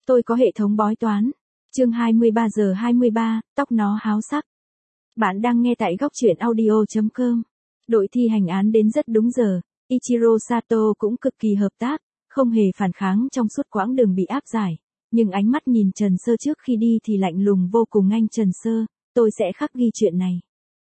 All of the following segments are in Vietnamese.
Tôi có hệ thống bói toán. Chương 23 giờ 23, tóc nó háo sắc. Bạn đang nghe tại góc truyện audio.com. Đội thi hành án đến rất đúng giờ, Ichiro Sato cũng cực kỳ hợp tác, không hề phản kháng trong suốt quãng đường bị áp giải. Nhưng ánh mắt nhìn Trần Sơ trước khi đi thì lạnh lùng vô cùng. Anh Trần Sơ, tôi sẽ khắc ghi chuyện này.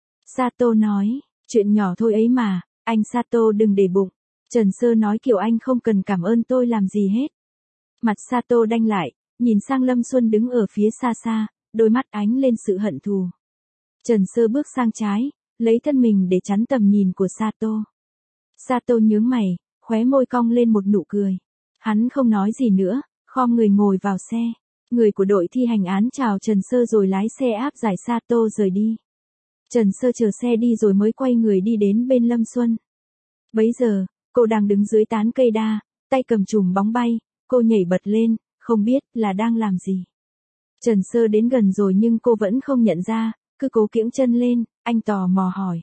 Sato nói, chuyện nhỏ thôi ấy mà, anh Sato đừng để bụng. Trần Sơ nói kiểu anh không cần cảm ơn tôi làm gì hết. Mặt Sato đanh lại, nhìn sang Lâm Xuân đứng ở phía xa xa, đôi mắt ánh lên sự hận thù. Trần Sơ bước sang trái, lấy thân mình để chắn tầm nhìn của Sato. Sato nhướng mày, khóe môi cong lên một nụ cười. Hắn không nói gì nữa, khom người ngồi vào xe. Người của đội thi hành án chào Trần Sơ rồi lái xe áp giải Sato rời đi. Trần Sơ chờ xe đi rồi mới quay người đi đến bên Lâm Xuân. Bấy giờ, cô đang đứng dưới tán cây đa, tay cầm chùm bóng bay, cô nhảy bật lên, không biết là đang làm gì. Trần Sơ đến gần rồi nhưng cô vẫn không nhận ra, cứ cố kiễng chân lên, anh tò mò hỏi.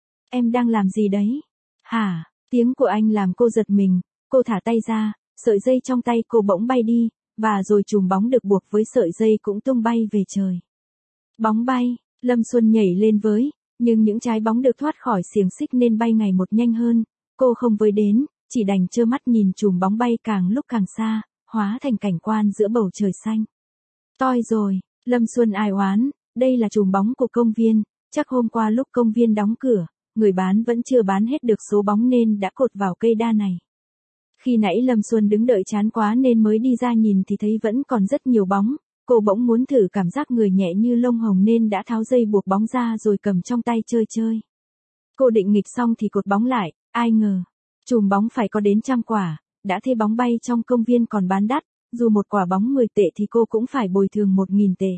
Em đang làm gì đấy? Hả? Tiếng của anh làm cô giật mình, cô thả tay ra, sợi dây trong tay cô bỗng bay đi, và rồi chùm bóng được buộc với sợi dây cũng tung bay về trời. Bóng bay, Lâm Xuân nhảy lên với, nhưng những trái bóng được thoát khỏi xiềng xích nên bay ngày một nhanh hơn, cô không với đến, chỉ đành trơ mắt nhìn chùm bóng bay càng lúc càng xa, hóa thành cảnh quan giữa bầu trời xanh. Toi rồi, Lâm Xuân ai oán, đây là chùm bóng của công viên, chắc hôm qua lúc công viên đóng cửa, người bán vẫn chưa bán hết được số bóng nên đã cột vào cây đa này. Khi nãy Lâm Xuân đứng đợi chán quá nên mới đi ra nhìn thì thấy vẫn còn rất nhiều bóng, cô bỗng muốn thử cảm giác người nhẹ như lông hồng nên đã tháo dây buộc bóng ra rồi cầm trong tay chơi. Cô định nghịch xong thì cột bóng lại, ai ngờ, chùm bóng phải có đến 100 quả, đã thế bóng bay trong công viên còn bán đắt, dù một quả bóng 10 tệ thì cô cũng phải bồi thường 1.000 tệ.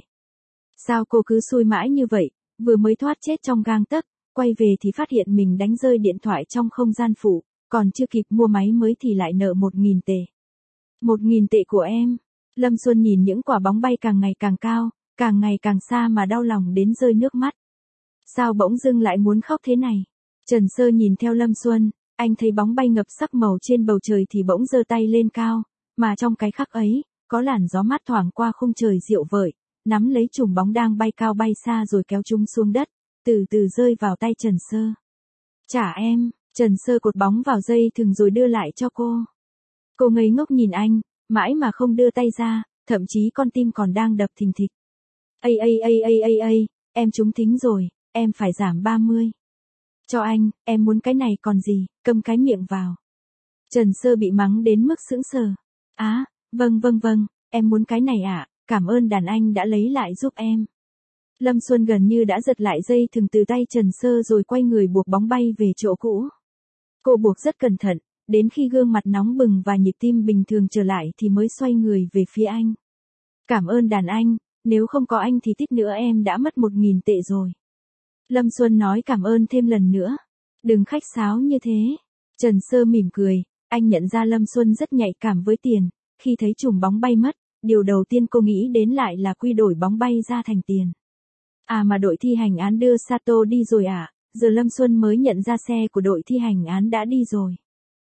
Sao cô cứ xui mãi như vậy, vừa mới thoát chết trong gang tấc, quay về thì phát hiện mình đánh rơi điện thoại trong không gian phụ, còn chưa kịp mua máy mới thì lại nợ 1.000 tệ. 1.000 tệ của em. Lâm Xuân nhìn những quả bóng bay càng ngày càng cao, càng ngày càng xa mà đau lòng đến rơi nước mắt. Sao bỗng dưng lại muốn khóc thế này? Trần Sơ nhìn theo Lâm Xuân, anh thấy bóng bay ngập sắc màu trên bầu trời thì bỗng giơ tay lên cao, mà trong cái khắc ấy, có làn gió mát thoảng qua khung trời dịu vợi, nắm lấy chùm bóng đang bay cao bay xa rồi kéo chúng xuống đất, từ từ rơi vào tay Trần Sơ. Trả em, Trần Sơ cột bóng vào dây thừng rồi đưa lại cho cô. Cô ngây ngốc nhìn anh, mãi mà không đưa tay ra, thậm chí con tim còn đang đập thình thịch. Em trúng thính rồi, em phải giảm 30. Cho anh, em muốn cái này còn gì, câm cái miệng vào. Trần Sơ bị mắng đến mức sững sờ. Vâng, em muốn cái này ạ, cảm ơn đàn anh đã lấy lại giúp em. Lâm Xuân gần như đã giật lại dây thừng từ tay Trần Sơ rồi quay người buộc bóng bay về chỗ cũ. Cô buộc rất cẩn thận, đến khi gương mặt nóng bừng và nhịp tim bình thường trở lại thì mới xoay người về phía anh. Cảm ơn đàn anh, nếu không có anh thì tít nữa em đã mất 1.000 tệ rồi. Lâm Xuân nói cảm ơn thêm lần nữa. Đừng khách sáo như thế. Trần Sơ mỉm cười, anh nhận ra Lâm Xuân rất nhạy cảm với tiền, khi thấy chùm bóng bay mất, điều đầu tiên cô nghĩ đến lại là quy đổi bóng bay ra thành tiền. Mà đội thi hành án đưa Sato đi rồi à? Giờ Lâm Xuân mới nhận ra xe của đội thi hành án đã đi rồi.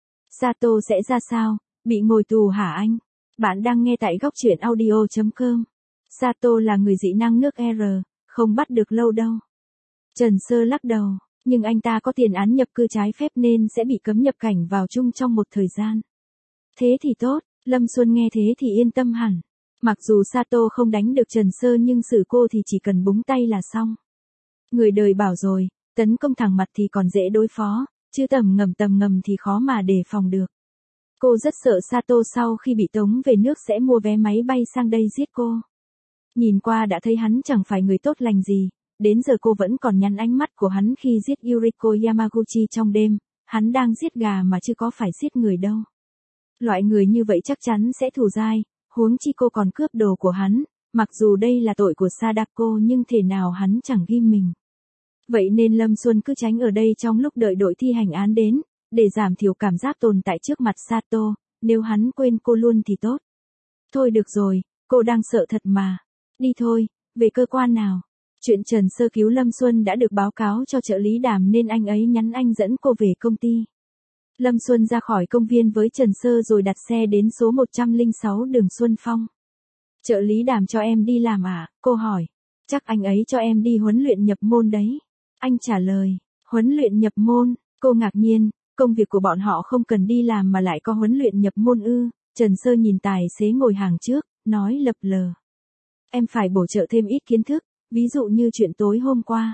Sato sẽ ra sao? Bị ngồi tù hả anh? Bạn đang nghe tại góc truyện audio.com. Sato là người dị năng nước R, không bắt được lâu đâu. Trần Sơ lắc đầu, nhưng anh ta có tiền án nhập cư trái phép nên sẽ bị cấm nhập cảnh vào chung trong một thời gian. Thế thì tốt, Lâm Xuân nghe thế thì yên tâm hẳn. Mặc dù Sato không đánh được Trần Sơ nhưng xử cô thì chỉ cần búng tay là xong. Người đời bảo rồi, tấn công thẳng mặt thì còn dễ đối phó, chứ tầm ngầm thì khó mà đề phòng được. Cô rất sợ Sato sau khi bị tống về nước sẽ mua vé máy bay sang đây giết cô. Nhìn qua đã thấy hắn chẳng phải người tốt lành gì, đến giờ cô vẫn còn nhăn ánh mắt của hắn khi giết Yuriko Yamaguchi trong đêm, hắn đang giết gà mà chứ có phải giết người đâu. Loại người như vậy chắc chắn sẽ thù dai, huống chi cô còn cướp đồ của hắn, mặc dù đây là tội của Sadako nhưng thể nào hắn chẳng ghim mình. Vậy nên Lâm Xuân cứ tránh ở đây trong lúc đợi đội thi hành án đến, để giảm thiểu cảm giác tồn tại trước mặt Sato, nếu hắn quên cô luôn thì tốt. Thôi được rồi, cô đang sợ thật mà. Đi thôi, về cơ quan nào. Chuyện Trần Sơ cứu Lâm Xuân đã được báo cáo cho trợ lý Đàm nên anh ấy nhắn anh dẫn cô về công ty. Lâm Xuân ra khỏi công viên với Trần Sơ rồi đặt xe đến số 106 đường Xuân Phong. Trợ lý Đàm cho em đi làm à? Cô hỏi. Chắc anh ấy cho em đi huấn luyện nhập môn đấy. Anh trả lời. Huấn luyện nhập môn, cô ngạc nhiên, công việc của bọn họ không cần đi làm mà lại có huấn luyện nhập môn ư? Trần Sơ nhìn tài xế ngồi hàng trước, nói lập lờ. Em phải bổ trợ thêm ít kiến thức, ví dụ như chuyện tối hôm qua.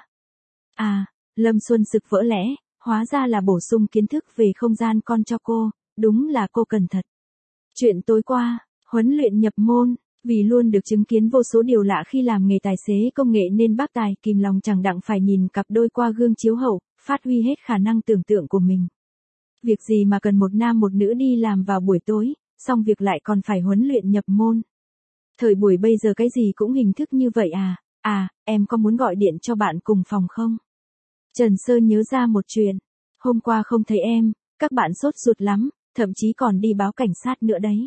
À, Lâm Xuân sực vỡ lẽ, hóa ra là bổ sung kiến thức về không gian con cho cô, đúng là cô cần thật. Chuyện tối qua, huấn luyện nhập môn, vì luôn được chứng kiến vô số điều lạ khi làm nghề tài xế công nghệ nên bác Tài kìm lòng chẳng đặng phải nhìn cặp đôi qua gương chiếu hậu, phát huy hết khả năng tưởng tượng của mình. Việc gì mà cần một nam một nữ đi làm vào buổi tối, xong việc lại còn phải huấn luyện nhập môn. Thời buổi bây giờ cái gì cũng hình thức như vậy à? À, em có muốn gọi điện cho bạn cùng phòng không? Trần Sơ nhớ ra một chuyện. Hôm qua không thấy em, các bạn sốt ruột lắm, thậm chí còn đi báo cảnh sát nữa đấy.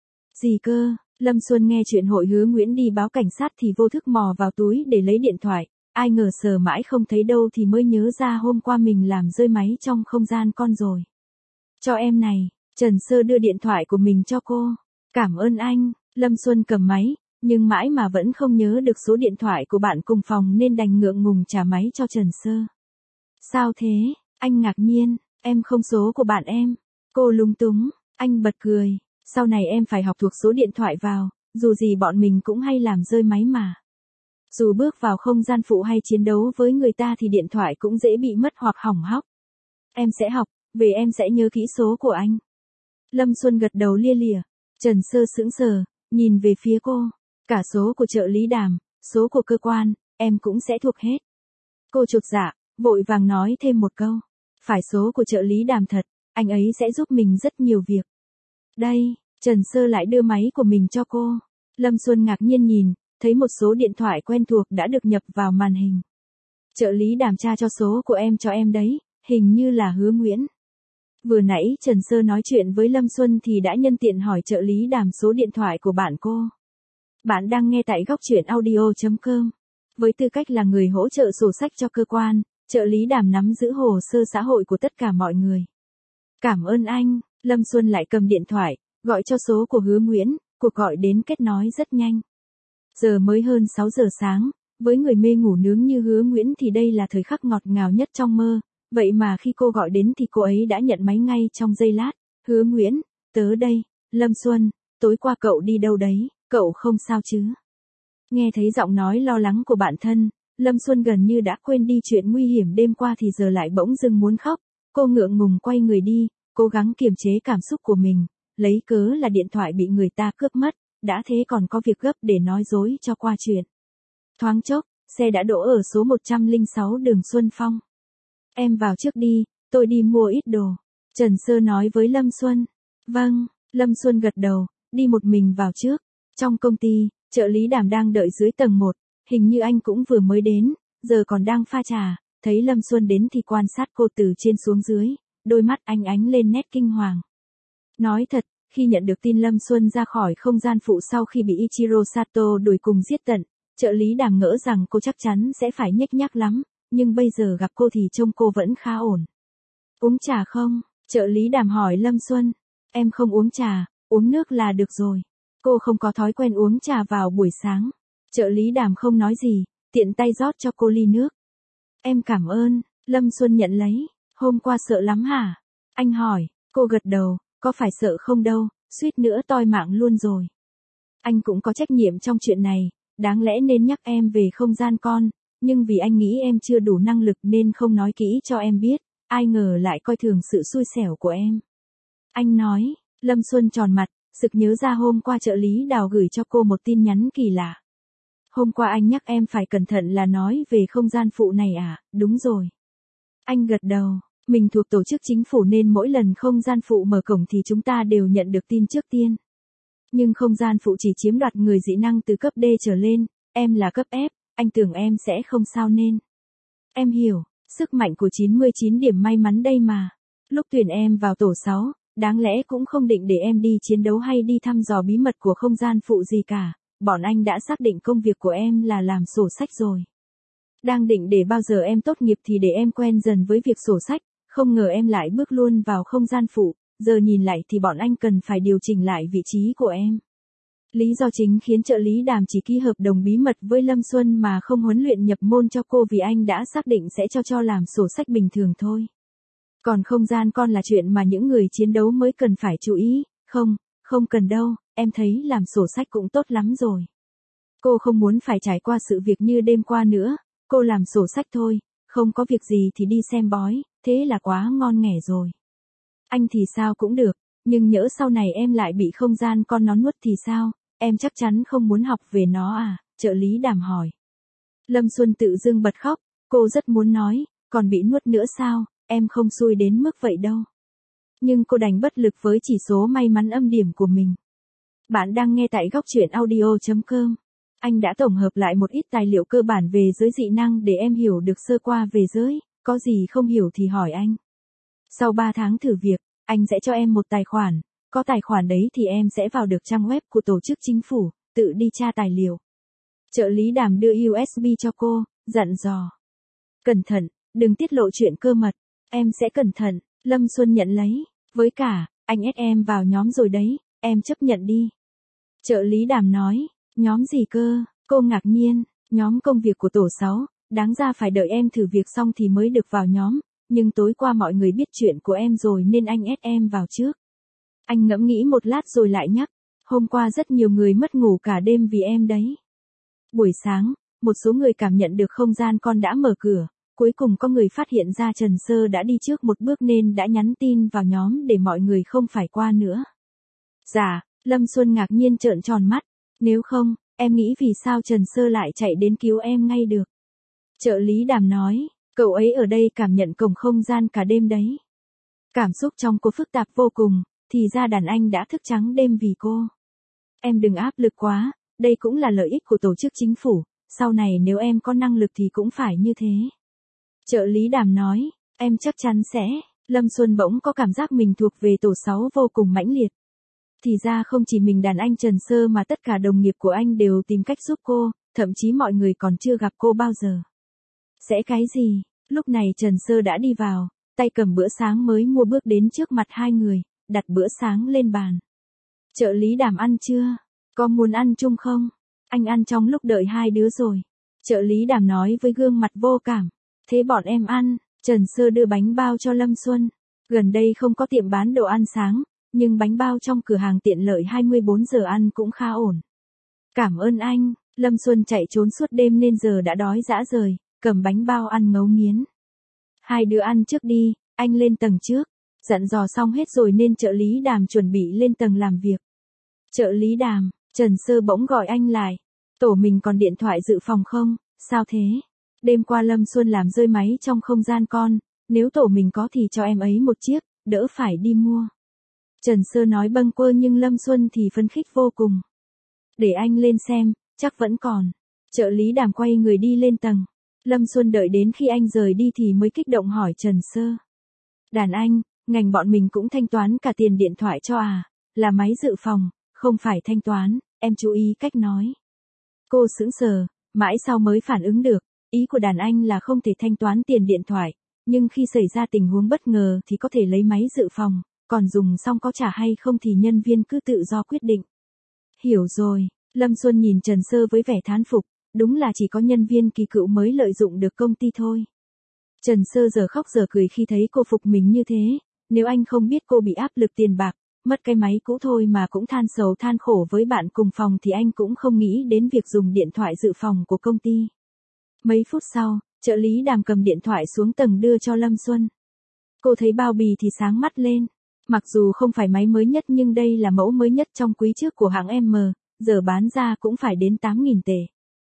Gì cơ? Lâm Xuân nghe chuyện hội Hứa Nguyễn đi báo cảnh sát thì vô thức mò vào túi để lấy điện thoại. Ai ngờ sờ mãi không thấy đâu thì mới nhớ ra hôm qua mình làm rơi máy trong không gian con rồi. Cho em này, Trần Sơ đưa điện thoại của mình cho cô. Cảm ơn anh. Lâm Xuân cầm máy, nhưng mãi mà vẫn không nhớ được số điện thoại của bạn cùng phòng nên đành ngượng ngùng trả máy cho Trần Sơ. Sao thế? Anh ngạc nhiên, em không số của bạn em. Cô lúng túng, anh bật cười. Sau này em phải học thuộc số điện thoại vào, dù gì bọn mình cũng hay làm rơi máy mà. Dù bước vào không gian phụ hay chiến đấu với người ta thì điện thoại cũng dễ bị mất hoặc hỏng hóc. Em sẽ học, về em sẽ nhớ kỹ số của anh. Lâm Xuân gật đầu lia lịa. Trần Sơ sững sờ, nhìn về phía cô. Cả số của trợ lý Đàm, số của cơ quan, em cũng sẽ thuộc hết. Cô chột dạ, vội vàng nói thêm một câu. Phải số của trợ lý Đàm thật, anh ấy sẽ giúp mình rất nhiều việc. Đây, Trần Sơ lại đưa máy của mình cho cô. Lâm Xuân ngạc nhiên nhìn, thấy một số điện thoại quen thuộc đã được nhập vào màn hình. Trợ lý Đàm tra cho số của em cho em đấy, hình như là Hứa Nguyễn. Vừa nãy Trần Sơ nói chuyện với Lâm Xuân thì đã nhân tiện hỏi trợ lý Đàm số điện thoại của bạn cô. Bạn đang nghe tại góc truyện audio.com. Với tư cách là người hỗ trợ sổ sách cho cơ quan, trợ lý Đàm nắm giữ hồ sơ xã hội của tất cả mọi người. Cảm ơn anh. Lâm Xuân lại cầm điện thoại, gọi cho số của Hứa Nguyễn, cuộc gọi đến kết nối rất nhanh. Giờ mới hơn 6 giờ sáng, với người mê ngủ nướng như Hứa Nguyễn thì đây là thời khắc ngọt ngào nhất trong mơ, vậy mà khi cô gọi đến thì cô ấy đã nhận máy ngay trong giây lát. Hứa Nguyễn, tớ đây. Lâm Xuân, tối qua cậu đi đâu đấy, cậu không sao chứ? Nghe thấy giọng nói lo lắng của bạn thân, Lâm Xuân gần như đã quên đi chuyện nguy hiểm đêm qua thì giờ lại bỗng dưng muốn khóc. Cô ngượng ngùng quay người đi, cố gắng kiềm chế cảm xúc của mình, lấy cớ là điện thoại bị người ta cướp mất, đã thế còn có việc gấp để nói dối cho qua chuyện. Thoáng chốc, xe đã đỗ ở số 106 đường Xuân Phong. Em vào trước đi, tôi đi mua ít đồ. Trần Sơ nói với Lâm Xuân. Vâng, Lâm Xuân gật đầu, đi một mình vào trước. Trong công ty, trợ lý Đàm đang đợi dưới tầng 1, hình như anh cũng vừa mới đến, giờ còn đang pha trà, thấy Lâm Xuân đến thì quan sát cô từ trên xuống dưới, đôi mắt anh ánh lên nét kinh hoàng. Nói thật, khi nhận được tin Lâm Xuân ra khỏi không gian phụ sau khi bị Ichiro Sato đuổi cùng giết tận, trợ lý Đàm ngỡ rằng cô chắc chắn sẽ phải nhếch nhác lắm, nhưng bây giờ gặp cô thì trông cô vẫn khá ổn. Uống trà không? Trợ lý Đàm hỏi Lâm Xuân. Em không uống trà, uống nước là được rồi. Cô không có thói quen uống trà vào buổi sáng. Trợ lý Đàm không nói gì, tiện tay rót cho cô ly nước. Em cảm ơn. Lâm Xuân nhận lấy. Hôm qua sợ lắm hả? Anh hỏi. Cô gật đầu, có phải sợ không đâu, suýt nữa toi mạng luôn rồi. Anh cũng có trách nhiệm trong chuyện này, đáng lẽ nên nhắc em về không gian con, nhưng vì anh nghĩ em chưa đủ năng lực nên không nói kỹ cho em biết, ai ngờ lại coi thường sự xui xẻo của em. Anh nói. Lâm Xuân tròn mặt, sực nhớ ra hôm qua trợ lý Đào gửi cho cô một tin nhắn kỳ lạ. Hôm qua anh nhắc em phải cẩn thận là nói về không gian phụ này à? Đúng rồi. Anh gật đầu, mình thuộc tổ chức chính phủ nên mỗi lần không gian phụ mở cổng thì chúng ta đều nhận được tin trước tiên. Nhưng không gian phụ chỉ chiếm đoạt người dị năng từ cấp D trở lên, em là cấp F, anh tưởng em sẽ không sao nên. Em hiểu, sức mạnh của 99 điểm may mắn đây mà. Lúc tuyển em vào tổ 6, đáng lẽ cũng không định để em đi chiến đấu hay đi thăm dò bí mật của không gian phụ gì cả, bọn anh đã xác định công việc của em là làm sổ sách rồi. Đang định để bao giờ em tốt nghiệp thì để em quen dần với việc sổ sách, không ngờ em lại bước luôn vào không gian phụ, giờ nhìn lại thì bọn anh cần phải điều chỉnh lại vị trí của em. Lý do chính khiến trợ lý Đàm chỉ ký hợp đồng bí mật với Lâm Xuân mà không huấn luyện nhập môn cho cô vì anh đã xác định sẽ cho làm sổ sách bình thường thôi. Còn không gian con là chuyện mà những người chiến đấu mới cần phải chú ý, không cần đâu, em thấy làm sổ sách cũng tốt lắm rồi. Cô không muốn phải trải qua sự việc như đêm qua nữa, cô làm sổ sách thôi, không có việc gì thì đi xem bói, thế là quá ngon nghẻ rồi. Anh thì sao cũng được, nhưng nhỡ sau này em lại bị không gian con nó nuốt thì sao, em chắc chắn không muốn học về nó à, trợ lý Đàm hỏi. Lâm Xuân tự dưng bật khóc, cô rất muốn nói, còn bị nuốt nữa sao, em không xui đến mức vậy đâu. Nhưng cô đành bất lực với chỉ số may mắn âm điểm của mình. Bạn đang nghe tại góc truyện audio.com. Anh đã tổng hợp lại một ít tài liệu cơ bản về giới dị năng để em hiểu được sơ qua về giới, có gì không hiểu thì hỏi anh. Sau 3 tháng thử việc, anh sẽ cho em một tài khoản, có tài khoản đấy thì em sẽ vào được trang web của tổ chức chính phủ, tự đi tra tài liệu. Trợ lý Đàm đưa USB cho cô, dặn dò. Cẩn thận, đừng tiết lộ chuyện cơ mật, em sẽ cẩn thận, Lâm Xuân nhận lấy, với cả, anh ép em vào nhóm rồi đấy, em chấp nhận đi. Trợ lý Đàm nói, nhóm gì cơ, cô ngạc nhiên, nhóm công việc của tổ 6, đáng ra phải đợi em thử việc xong thì mới được vào nhóm, nhưng tối qua mọi người biết chuyện của em rồi nên anh ép em vào trước. Anh ngẫm nghĩ một lát rồi lại nhắc, hôm qua rất nhiều người mất ngủ cả đêm vì em đấy. Buổi sáng, một số người cảm nhận được không gian con đã mở cửa, cuối cùng có người phát hiện ra Trần Sơ đã đi trước một bước nên đã nhắn tin vào nhóm để mọi người không phải qua nữa. Dạ, Lâm Xuân ngạc nhiên trợn tròn mắt, nếu không, em nghĩ vì sao Trần Sơ lại chạy đến cứu em ngay được. Trợ lý Đàm nói, cậu ấy ở đây cảm nhận cổng không gian cả đêm đấy. Cảm xúc trong cô phức tạp vô cùng, thì ra đàn anh đã thức trắng đêm vì cô. Em đừng áp lực quá, đây cũng là lợi ích của tổ chức chính phủ, sau này nếu em có năng lực thì cũng phải như thế. Trợ lý Đàm nói, em chắc chắn sẽ, Lâm Xuân bỗng có cảm giác mình thuộc về tổ 6 vô cùng mãnh liệt. Thì ra không chỉ mình đàn anh Trần Sơ mà tất cả đồng nghiệp của anh đều tìm cách giúp cô, thậm chí mọi người còn chưa gặp cô bao giờ. Sẽ cái gì? Lúc này Trần Sơ đã đi vào, tay cầm bữa sáng mới mua bước đến trước mặt hai người, đặt bữa sáng lên bàn. Trợ lý Đàm ăn chưa? Có muốn ăn chung không? Anh ăn trong lúc đợi hai đứa rồi. Trợ lý Đàm nói với gương mặt vô cảm. Thế bọn em ăn, Trần Sơ đưa bánh bao cho Lâm Xuân. Gần đây không có tiệm bán đồ ăn sáng, nhưng bánh bao trong cửa hàng tiện lợi 24 giờ ăn cũng khá ổn. Cảm ơn anh, Lâm Xuân chạy trốn suốt đêm nên giờ đã đói rã rời, cầm bánh bao ăn ngấu nghiến. Hai đứa ăn trước đi, anh lên tầng trước. Dặn dò xong hết rồi nên trợ lý Đàm chuẩn bị lên tầng làm việc. Trợ lý Đàm, Trần Sơ bỗng gọi anh lại. Tổ mình còn điện thoại dự phòng không, sao thế? Đêm qua Lâm Xuân làm rơi máy trong không gian con, nếu tổ mình có thì cho em ấy một chiếc, đỡ phải đi mua. Trần Sơ nói bâng quơ nhưng Lâm Xuân thì phấn khích vô cùng. Để anh lên xem, chắc vẫn còn. Trợ lý Đàm quay người đi lên tầng. Lâm Xuân đợi đến khi anh rời đi thì mới kích động hỏi Trần Sơ. Đàn anh, ngành bọn mình cũng thanh toán cả tiền điện thoại cho à, là máy dự phòng, không phải thanh toán, em chú ý cách nói. Cô sững sờ, mãi sau mới phản ứng được, ý của đàn anh là không thể thanh toán tiền điện thoại, nhưng khi xảy ra tình huống bất ngờ thì có thể lấy máy dự phòng, còn dùng xong có trả hay không thì nhân viên cứ tự do quyết định. Hiểu rồi, Lâm Xuân nhìn Trần Sơ với vẻ thán phục, đúng là chỉ có nhân viên kỳ cựu mới lợi dụng được công ty thôi. Trần Sơ giờ khóc giờ cười khi thấy cô phục mình như thế, nếu anh không biết cô bị áp lực tiền bạc, mất cái máy cũ thôi mà cũng than sầu than khổ với bạn cùng phòng thì anh cũng không nghĩ đến việc dùng điện thoại dự phòng của công ty. Mấy phút sau, trợ lý Đàm cầm điện thoại xuống tầng đưa cho Lâm Xuân. Cô thấy bao bì thì sáng mắt lên. Mặc dù không phải máy mới nhất nhưng đây là mẫu mới nhất trong quý trước của hãng M, giờ bán ra cũng phải đến 8.000 tệ.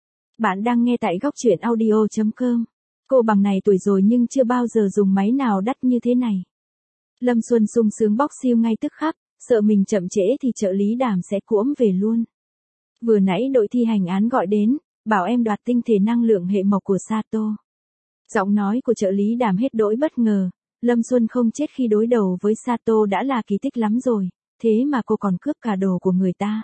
Bạn đang nghe tại góc truyện audio.com. Cô bằng này tuổi rồi nhưng chưa bao giờ dùng máy nào đắt như thế này. Lâm Xuân sung sướng bóc siêu ngay tức khắc, sợ mình chậm trễ thì trợ lý Đàm sẽ cuỗm về luôn. Vừa nãy đội thi hành án gọi đến, bảo em đoạt tinh thể năng lượng hệ mộc của Sato. Giọng nói của trợ lý Đàm hết đỗi bất ngờ, Lâm Xuân không chết khi đối đầu với Sato đã là kỳ tích lắm rồi, thế mà cô còn cướp cả đồ của người ta.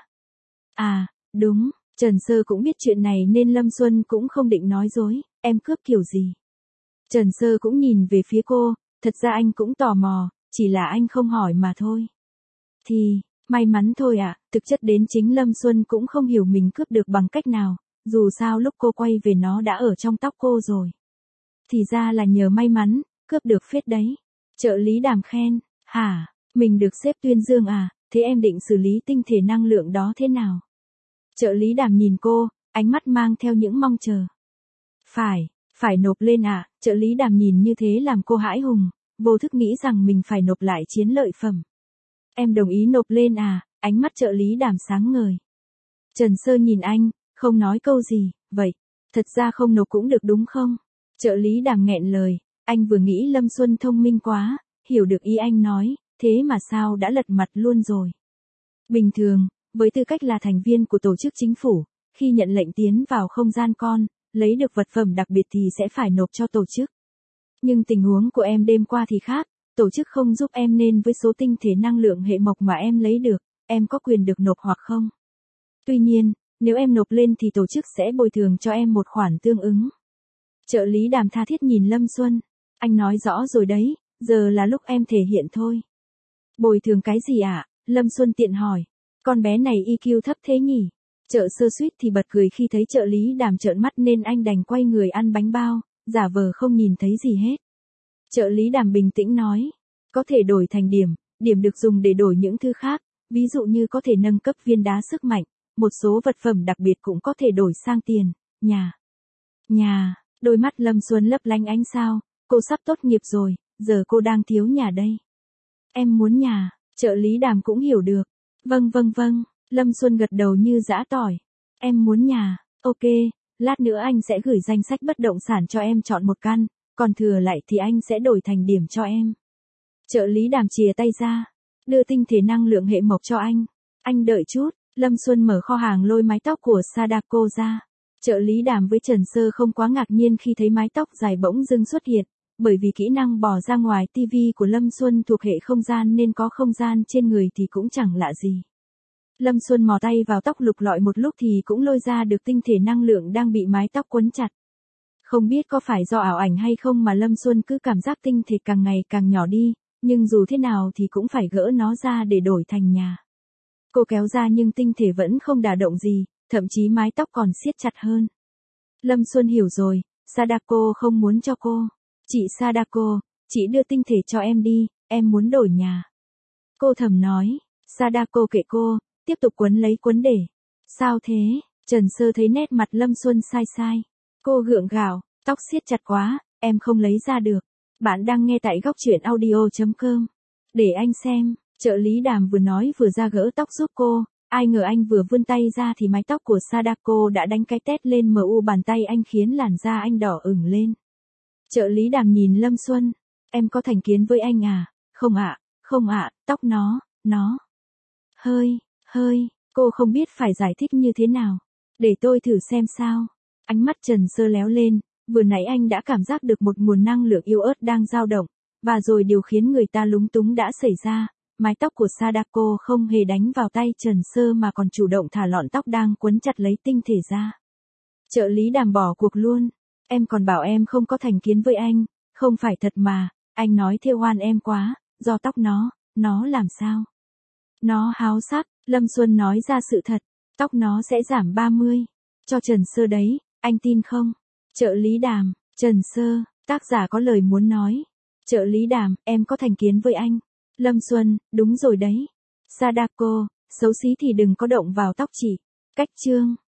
À, đúng, Trần Sơ cũng biết chuyện này nên Lâm Xuân cũng không định nói dối, em cướp kiểu gì. Trần Sơ cũng nhìn về phía cô, thật ra anh cũng tò mò, chỉ là anh không hỏi mà thôi. Thì, May mắn thôi ạ, thực chất đến chính Lâm Xuân cũng không hiểu mình cướp được bằng cách nào, dù sao lúc cô quay về nó đã ở trong tóc cô rồi. Thì ra là nhờ may mắn, cướp được phết đấy. Trợ lý Đàm khen, hả, mình được sếp tuyên dương à, thế em định xử lý tinh thể năng lượng đó thế nào? Trợ lý Đàm nhìn cô, ánh mắt mang theo những mong chờ. Phải nộp lên à, trợ lý Đàm nhìn như thế làm cô hãi hùng, vô thức nghĩ rằng mình phải nộp lại chiến lợi phẩm. Em đồng ý nộp lên à, ánh mắt trợ lý Đàm sáng ngời. Trần Sơ nhìn anh, không nói câu gì, vậy, thật ra không nộp cũng được đúng không? Trợ lý Đàm nghẹn lời, anh vừa nghĩ Lâm Xuân thông minh quá, hiểu được ý anh nói, thế mà sao đã lật mặt luôn rồi. Bình thường, với tư cách là thành viên của tổ chức chính phủ, khi nhận lệnh tiến vào không gian con, lấy được vật phẩm đặc biệt thì sẽ phải nộp cho tổ chức. Nhưng tình huống của em đêm qua thì khác, tổ chức không giúp em nên với số tinh thể năng lượng hệ mộc mà em lấy được, em có quyền được nộp hoặc không? Tuy nhiên, nếu em nộp lên thì tổ chức sẽ bồi thường cho em một khoản tương ứng. Trợ lý Đàm tha thiết nhìn Lâm Xuân, anh nói rõ rồi đấy, giờ là lúc em thể hiện thôi. Bồi thường cái gì ạ? Lâm Xuân tiện hỏi, con bé này EQ thấp thế nhỉ? Trợ Sơ suýt thì bật cười khi thấy trợ lý Đàm trợn mắt nên anh đành quay người ăn bánh bao, giả vờ không nhìn thấy gì hết. Trợ lý Đàm bình tĩnh nói, có thể đổi thành điểm, điểm được dùng để đổi những thứ khác, ví dụ như có thể nâng cấp viên đá sức mạnh, một số vật phẩm đặc biệt cũng có thể đổi sang tiền, nhà, đôi mắt Lâm Xuân lấp lánh ánh sao, cô sắp tốt nghiệp rồi, giờ cô đang thiếu nhà đây. Em muốn nhà, trợ lý Đàm cũng hiểu được. Vâng, Lâm Xuân gật đầu như giã tỏi. Em muốn nhà, ok, lát nữa anh sẽ gửi danh sách bất động sản cho em chọn một căn, còn thừa lại thì anh sẽ đổi thành điểm cho em. Trợ lý Đàm chìa tay ra, đưa tinh thể năng lượng hệ mộc cho anh. Anh đợi chút, Lâm Xuân mở kho hàng lôi mái tóc của Sadako ra. Trợ lý Đàm với Trần Sơ không quá ngạc nhiên khi thấy mái tóc dài bỗng dưng xuất hiện, bởi vì kỹ năng bò ra ngoài TV của Lâm Xuân thuộc hệ không gian nên có không gian trên người thì cũng chẳng lạ gì. Lâm Xuân mò tay vào tóc lục lọi một lúc thì cũng lôi ra được tinh thể năng lượng đang bị mái tóc quấn chặt. Không biết có phải do ảo ảnh hay không mà Lâm Xuân cứ cảm giác tinh thể càng ngày càng nhỏ đi, nhưng dù thế nào thì cũng phải gỡ nó ra để đổi thành nhà. Cô kéo ra nhưng tinh thể vẫn không đả động gì, thậm chí mái tóc còn siết chặt hơn. Lâm Xuân hiểu rồi, Sadako không muốn cho cô. Chị Sadako, chị đưa tinh thể cho em đi, em muốn đổi nhà. Cô thầm nói, Sadako kệ cô, tiếp tục quấn lấy quấn để. Sao thế? Trần Sơ thấy nét mặt Lâm Xuân sai. Cô gượng gạo, tóc siết chặt quá, em không lấy ra được. Bạn đang nghe tại góc truyện audio.com. Để anh xem, trợ lý Đàm vừa nói vừa ra gỡ tóc giúp cô, ai ngờ anh vừa vươn tay ra thì mái tóc của Sadako đã đánh cái tét lên mu bàn tay anh khiến làn da anh đỏ ửng lên. Trợ lý Đàm nhìn Lâm Xuân, em có thành kiến với anh à? Không ạ, tóc nó. Hơi, cô không biết phải giải thích như thế nào. Để tôi thử xem sao. Ánh mắt Trần Sơ léo lên, vừa nãy anh đã cảm giác được một nguồn năng lượng yếu ớt đang dao động, và rồi điều khiến người ta lúng túng đã xảy ra, mái tóc của Sadako không hề đánh vào tay Trần Sơ mà còn chủ động thả lọn tóc đang quấn chặt lấy tinh thể ra. Trợ lý Đàm bỏ cuộc luôn, em còn bảo em không có thành kiến với anh, không phải thật mà, anh nói thêu oan em quá, do tóc nó làm sao? Nó háo sắc, Lâm Xuân nói ra sự thật, tóc nó sẽ giảm 30, cho Trần Sơ đấy, anh tin không? Trợ lý Đàm, Trần Sơ, tác giả có lời muốn nói. Trợ lý Đàm, em có thành kiến với anh. Lâm Xuân, đúng rồi đấy. Sadako, xấu xí thì đừng có động vào tóc chị. Cách chương.